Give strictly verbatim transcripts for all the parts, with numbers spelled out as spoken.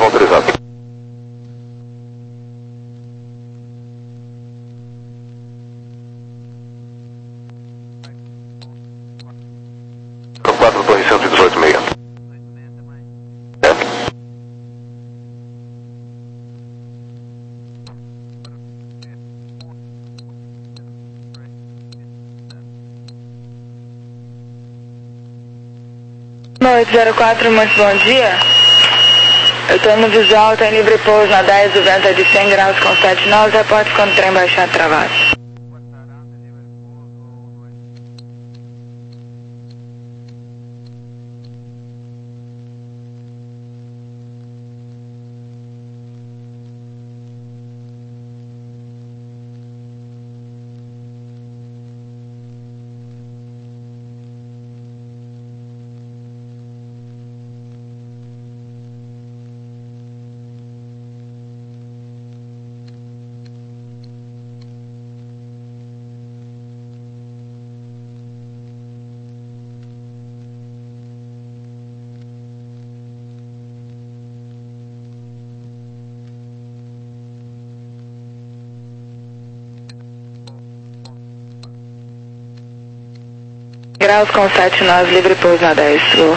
autorizado. quatro, torre cento e dezoito, meia. É. Noite zero quatro, muito bom dia. Eu estou no visual, tem livre pouso na dez, o vento é de cem graus com sete nós, reporte quando o trem baixar travado. Graus com sete nós, livre pouso na dez, Sul.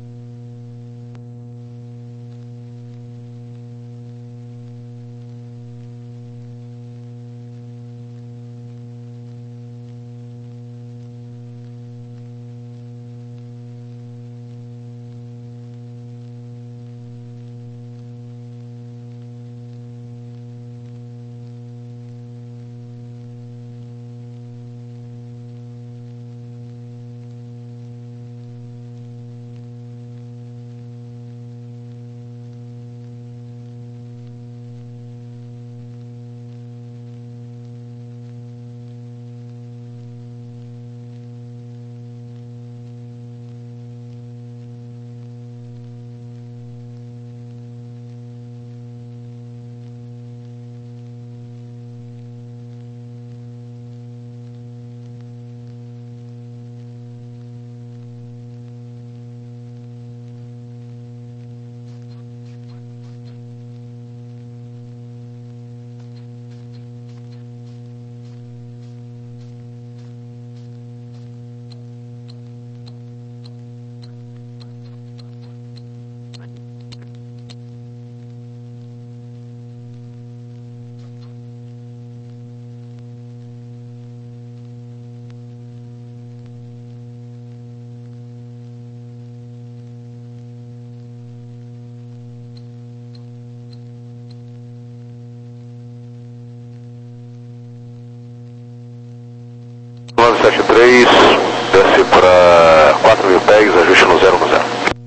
nove sete três, desce para quatro mil pegs, ajuste no zero no zero.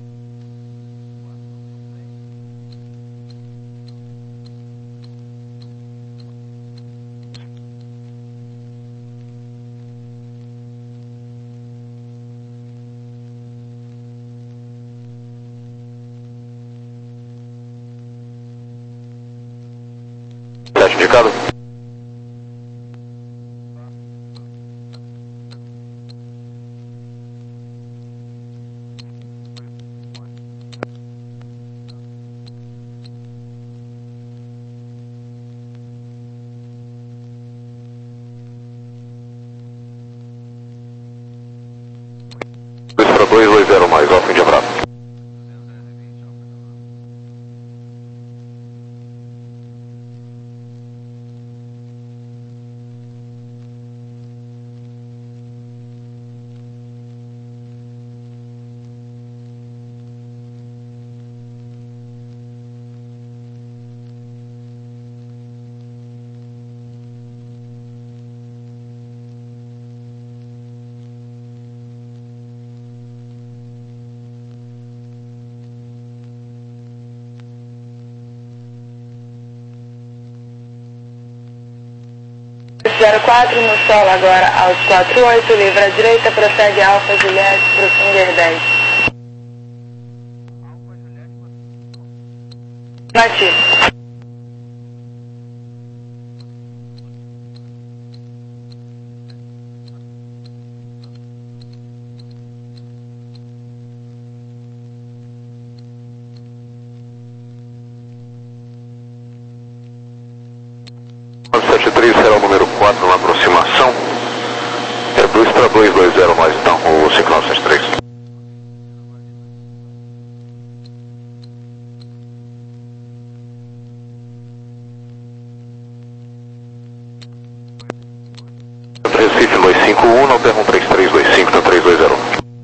Sete indicado. dois para dois, dois zero mais, ao fim de abraço. zero quatro no solo agora, aos quatro oito, livre à direita, prossegue Alfa Juliette para o Finger dez. Nativo. sete três será o número quatro na aproximação. É dois para dois dois zero mais então, o cinco nove sete três. Recife dois cinco um, não pergunta três três dois cinco, tá três dois zero.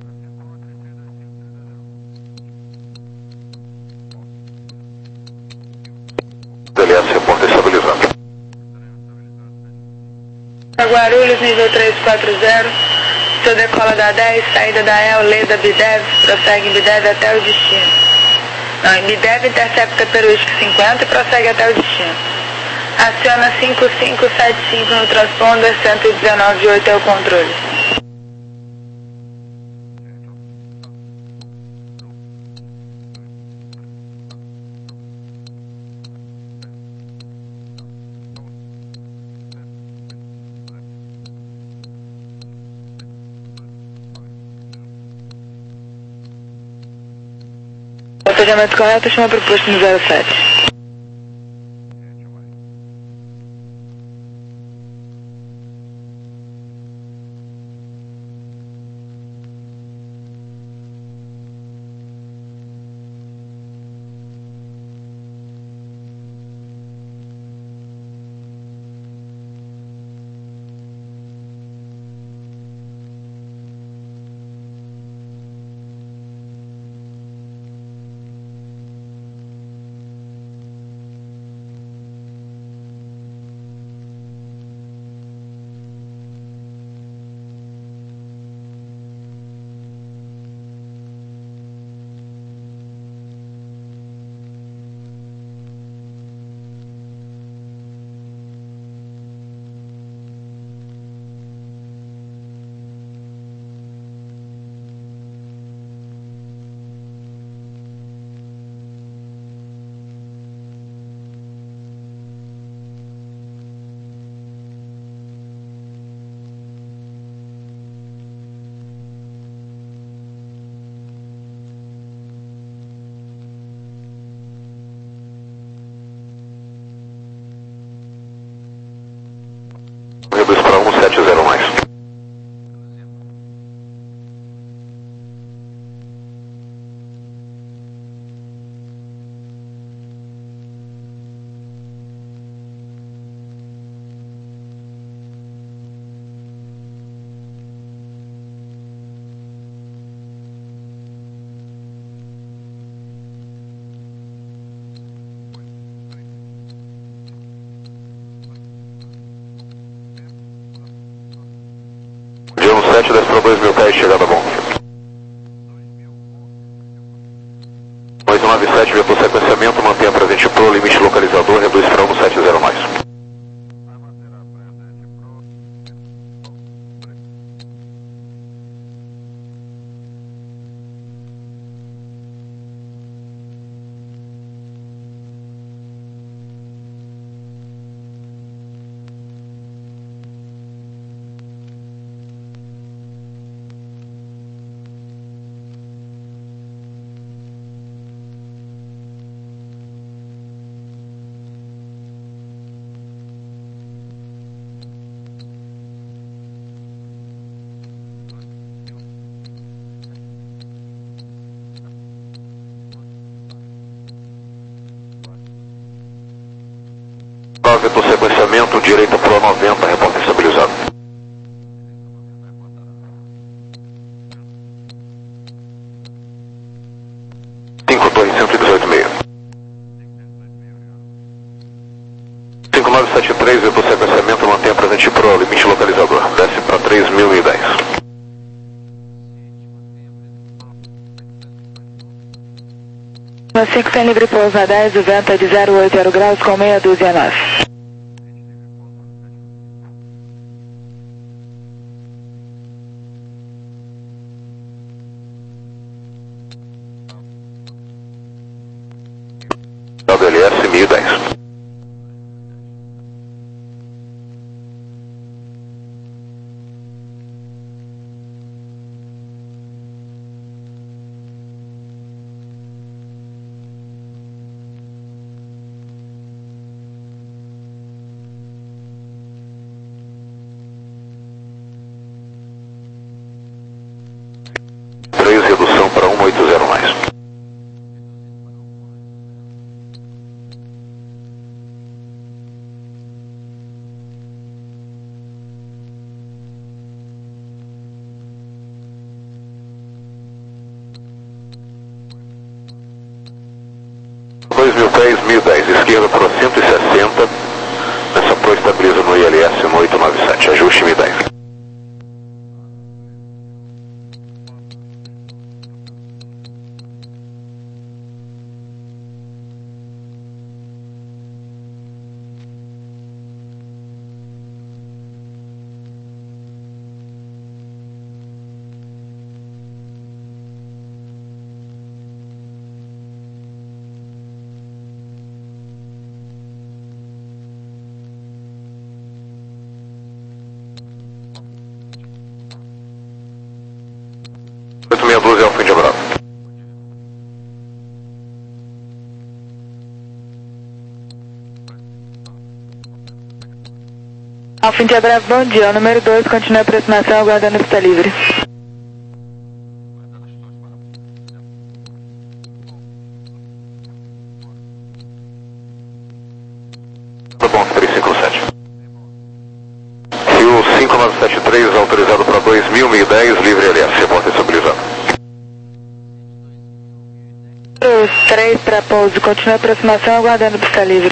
D L S reporta estabilizado. Guarulhos, nível três quatro zero, seu decola da dez, saída da El, Leda, Bidev, prossegue em Bidev até o destino. Não, em Bidev intercepta Peruísque cinquenta e prossegue até o destino. Aciona cinco cinco sete cinco no transponder, cento e dezenove vírgula oito é o controle. O atendimento correto, chama proposto no zero sete. Reduz para um sete zero mais. sete desce para dois mil pés, chegada bom. dois nove sete, vetor sequenciamento, mantenha presente pro, limite localizador, reduz para um sete zero mais. Vetor sequenciamento, direita pro noventa, reporte estabilizado. cinco, torre cento e dezoito vírgula seis. cinco nove sete três, vetor sequenciamento, mantenha presente pro, limite localizador, desce para três mil e dez. cinco tem livre pouso na dez, o vento é de zero oito zero graus com meia dúzia nós. W L S mil e dez. três mil e dez, esquerda por cento e sessenta, nessa pro estabiliza no I L S no oito nove sete, ajuste mil e dez. oito seis um dois é o fim de Bravo. Alfa India Bravo, bom dia. O número dois continua a aproximação, aguardando pista livre. Tá bom, três cinco sete. Rio cinco nove sete três, autorizado para dois mil, mil e dez, livre L S, reporte estabilizado. três para pouso, continua a aproximação, aguardando pista livre.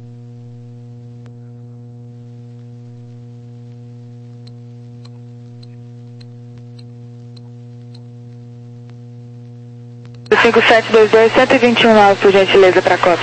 cinco sete dois dois, cento e vinte e um nove, por gentileza, para a Copa.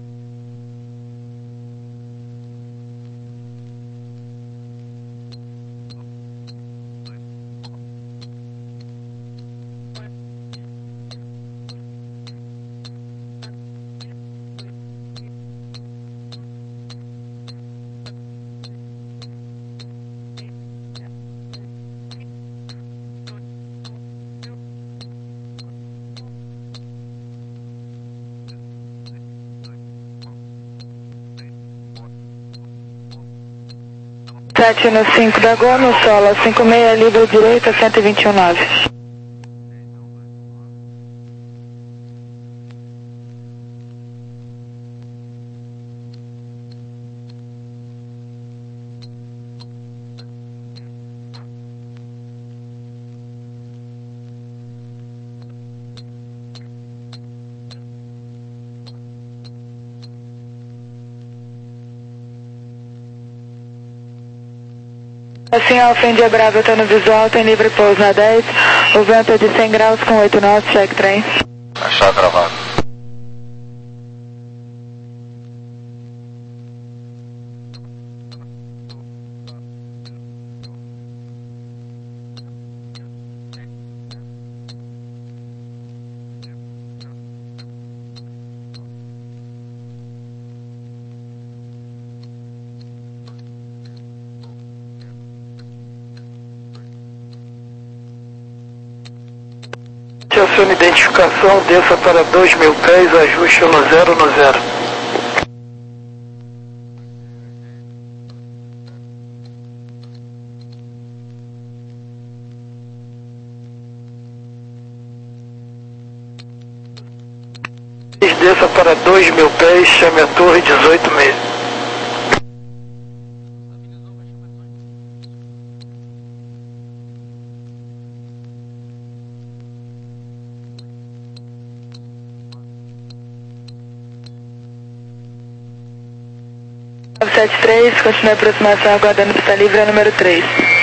sete no cinco da Gol, no solo, cinco seis, livre direita, cento e vinte e um nove. Assim, Alfa India Bravo, está no visual, tem livre pouso na dez, o vento é de cem graus com oito nós, check trem. Achar gravado. Acione identificação, desça para dois mil pés, ajuste no zero no zero. Desça para dois mil pés, chame a torre dezoito meio. nove sete três, continua a aproximação, aguardando pista livre, é número três.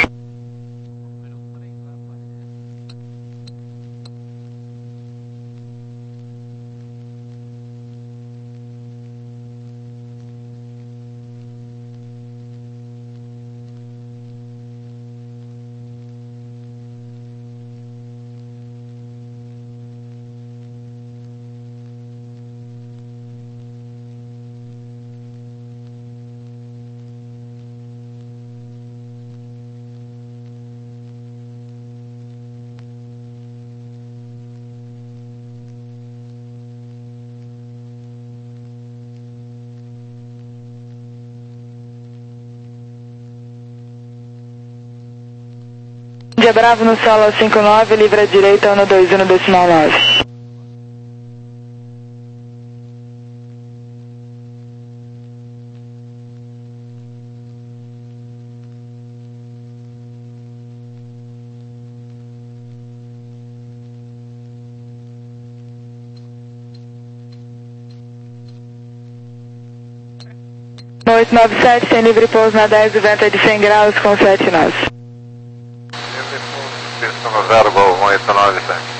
India Bravo no solo cinco nove, livre à direita, um dois um no decimal nove. oito nove sete, sem livre pouso na dez, o vento é de cem graus com sete nove. Livre pouso, Pistão zero, Gol um oito nove sete.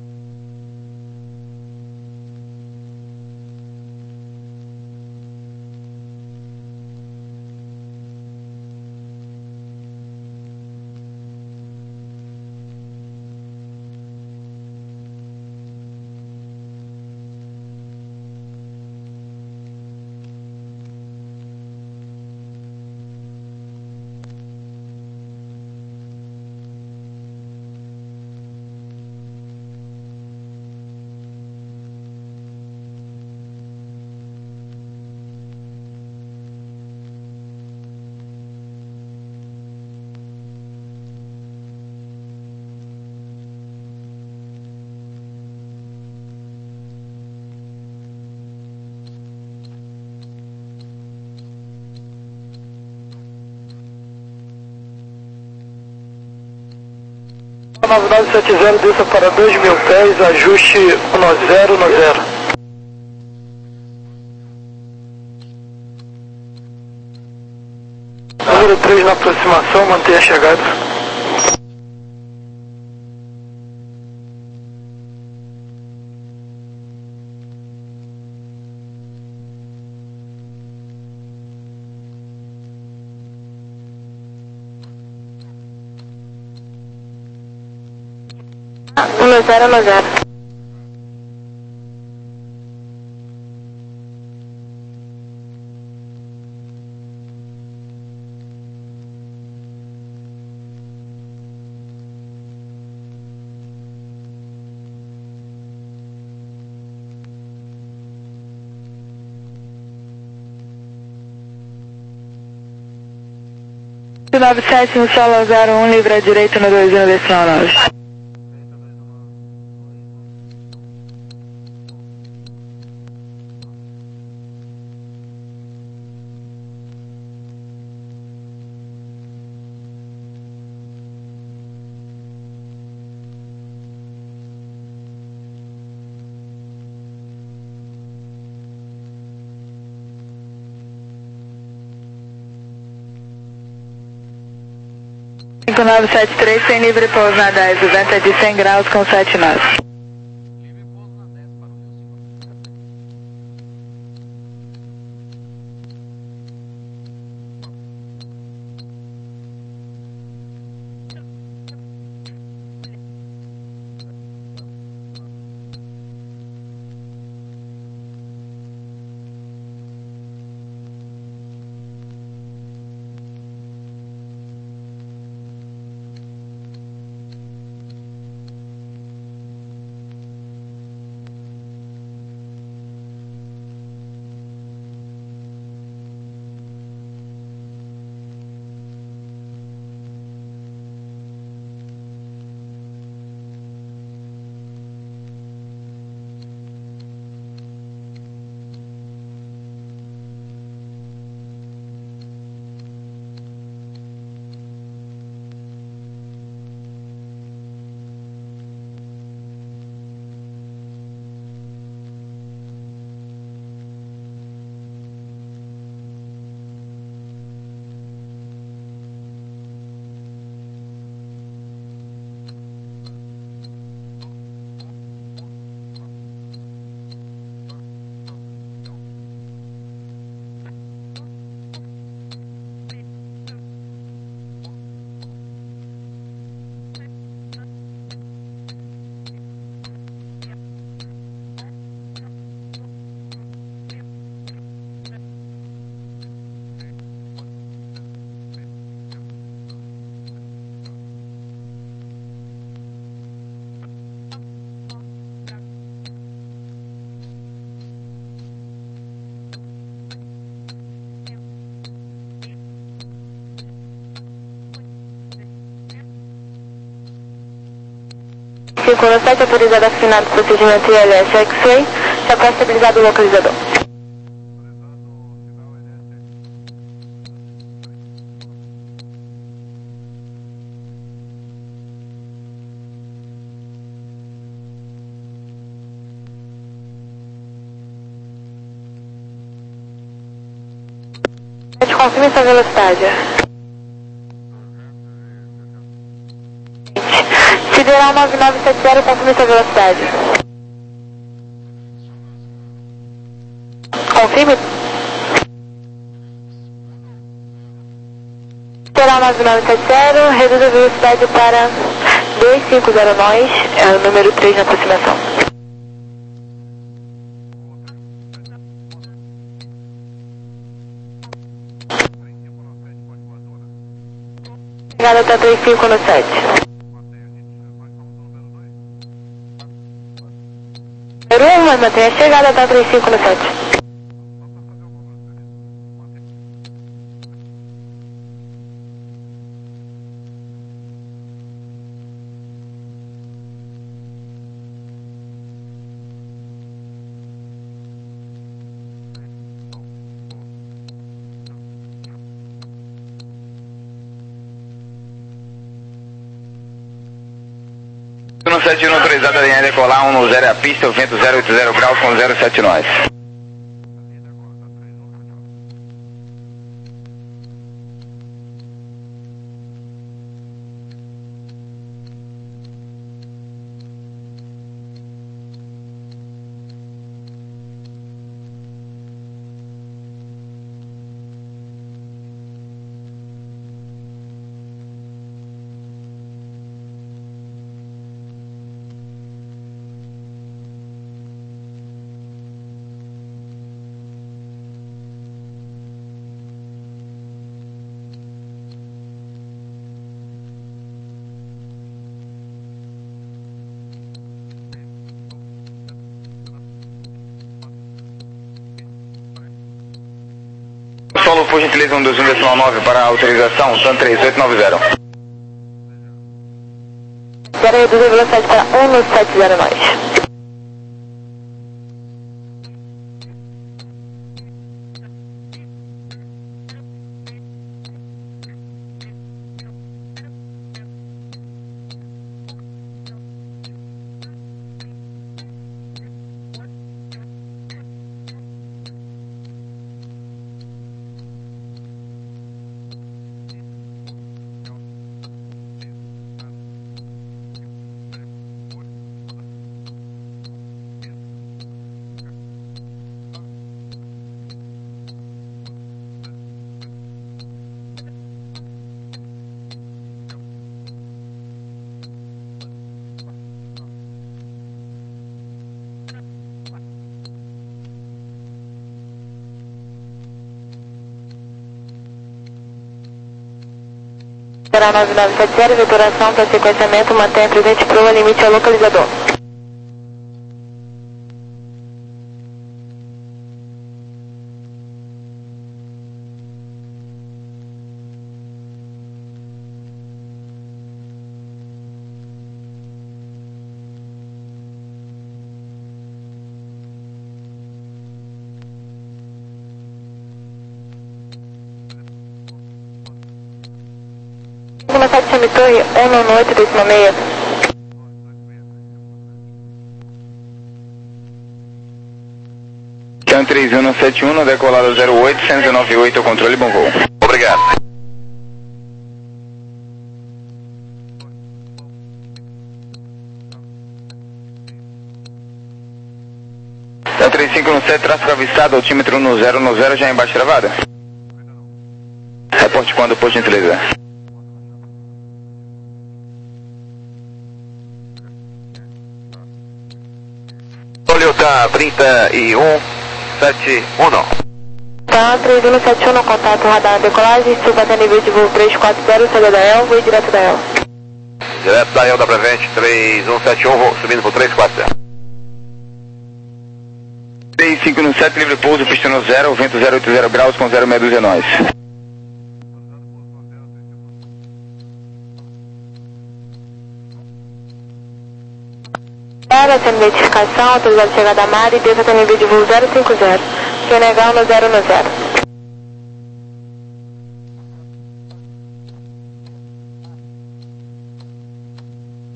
nove nove sete zero, desça para dois mil pés, ajuste um zero um zero. Número três na aproximação, mantenha a chegada. um zero um zero. nove sete, no solo zero um, livre à direita no dois um, decisão nove. cinco nove sete três, sem livre pouso na dez, o vento é de cem graus com sete nove. cinco um sete, autorizado a assinar o procedimento I L S X-Ray, já para estabilizado o localizador. confirme sua velocidade. Sideral nove nove sete zero, confirme sua velocidade. Confirme. Sideral nove nove sete zero, reduza a velocidade para dois cinco zero nós, é o número três na aproximação. Chegada está três cinco no sete. Mas mantenha a chegada, tá três cinco no sete. No sete um autorizada a linha decolar, um no zero é a pista, o vento zero oito zero graus com zero sete nós. Solo, por gentileza, um dois um decimal nove para a autorização, TAM três oito nove zero. Quero reduzir a velocidade para um no sete zero nós. Será nove nove sete zero, vetoração para sequenciamento, mantenha presente proa, limite ao localizador. sete Chame Torre, um no oito, décima meia. TAM três um sete um, decolada zero oito, cento e dezenove oito, controle, bom voo. Obrigado. TAM três cinco um sete, tráfego avistado, altímetro no zero no zero, já embaixo travada. Reporte quando, por gentileza. Toyota trinta e um sete um. Tá, três um sete um, contato radar decolagem, suba até nível de voo três quatro zero, saída da E L, voo direto da E L. Direto da E L da Prevent, três um sete um, vou subindo por três quatro zero. três cinco um sete, livre pouso, pista no zero, vento zero oito zero graus com zero meia dúzia nós. Sem identificação, autorizado a chegada a mar e desça até nível de voo zero cinco zero. Senegal no zero no zero.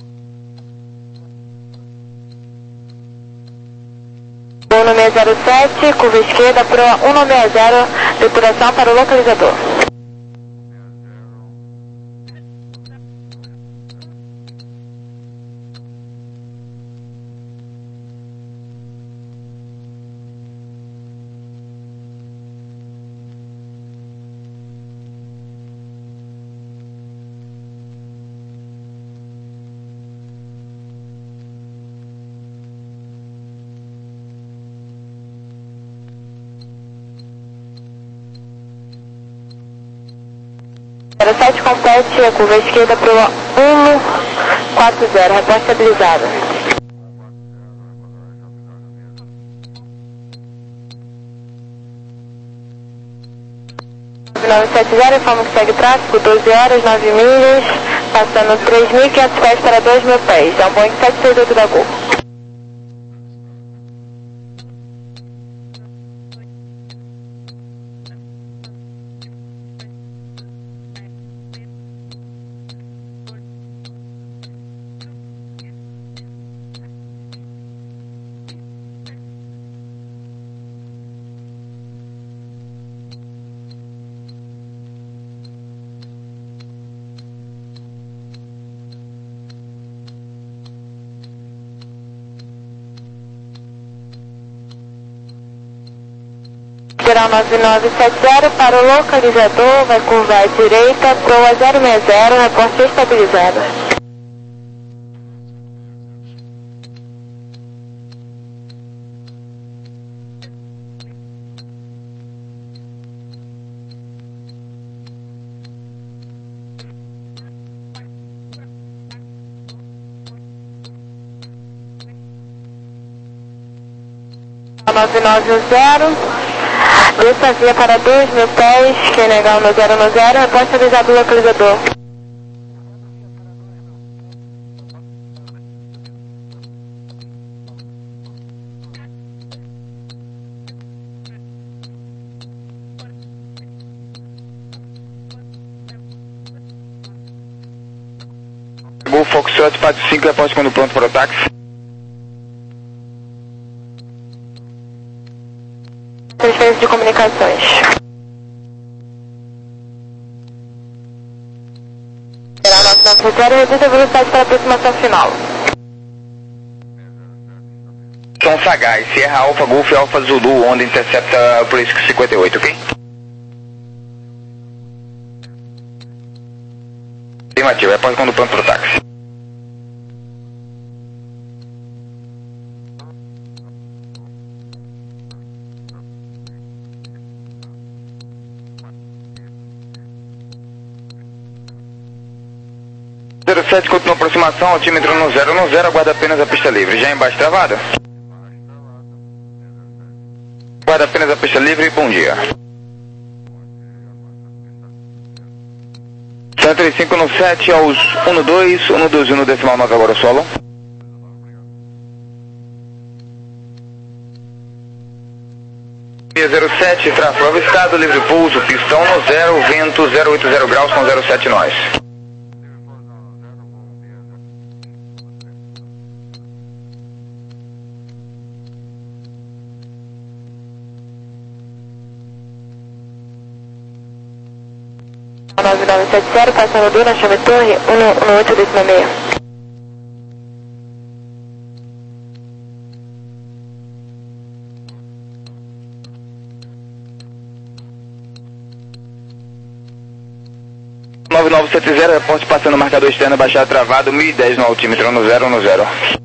Voo no seis zero sete, sete, curva esquerda, proa um nove zero, depuração para o localizador. zero sete compete a curva esquerda para o um quatro zero, reposta estabilizada. nove sete zero, informa que segue tráfego, doze horas, nove milhas, passando três mil e quinhentos pés para dois mil pés. É um Boeing sete seis oito da Gol. Geral nove nove sete zero para o localizador, vai curvar à direita, proa zero seis zero, reposta estabilizada. nove nove zero, desça via para dois mil pés, quem negar no zero no zero, reposta estabilizada do localizador. Gol Foxtrot, Pátio cinco, reposta quando pronto para o táxi. Transferência de comunicações. Geral nove nove zero, reduz a velocidade para a aproximação final. Tom Sagaz, Sierra Alfa, Golf Alfa Zulu, onda intercepta por isso cinquenta e oito, ok? Afirmativo, reposta quando pronto para o táxi. zero sete, continua a aproximação, altímetro no zero no zero, aguarda apenas a pista livre. Já embaixo travada? Aguarda apenas a pista livre, bom dia. cento e trinta e cinco no sete, aos um dois, um dois um decimal nove agora solo. zero sete, tráfego avistado, livre pulso, pistão no zero, vento zero oito zero graus com zero sete nós. nove nove sete zero, passando do na chave torre, um oito décimo seis. nove nove sete zero, reporte passando marcador externo, baixada travado, mil e dez no altímetro, no zero no zero.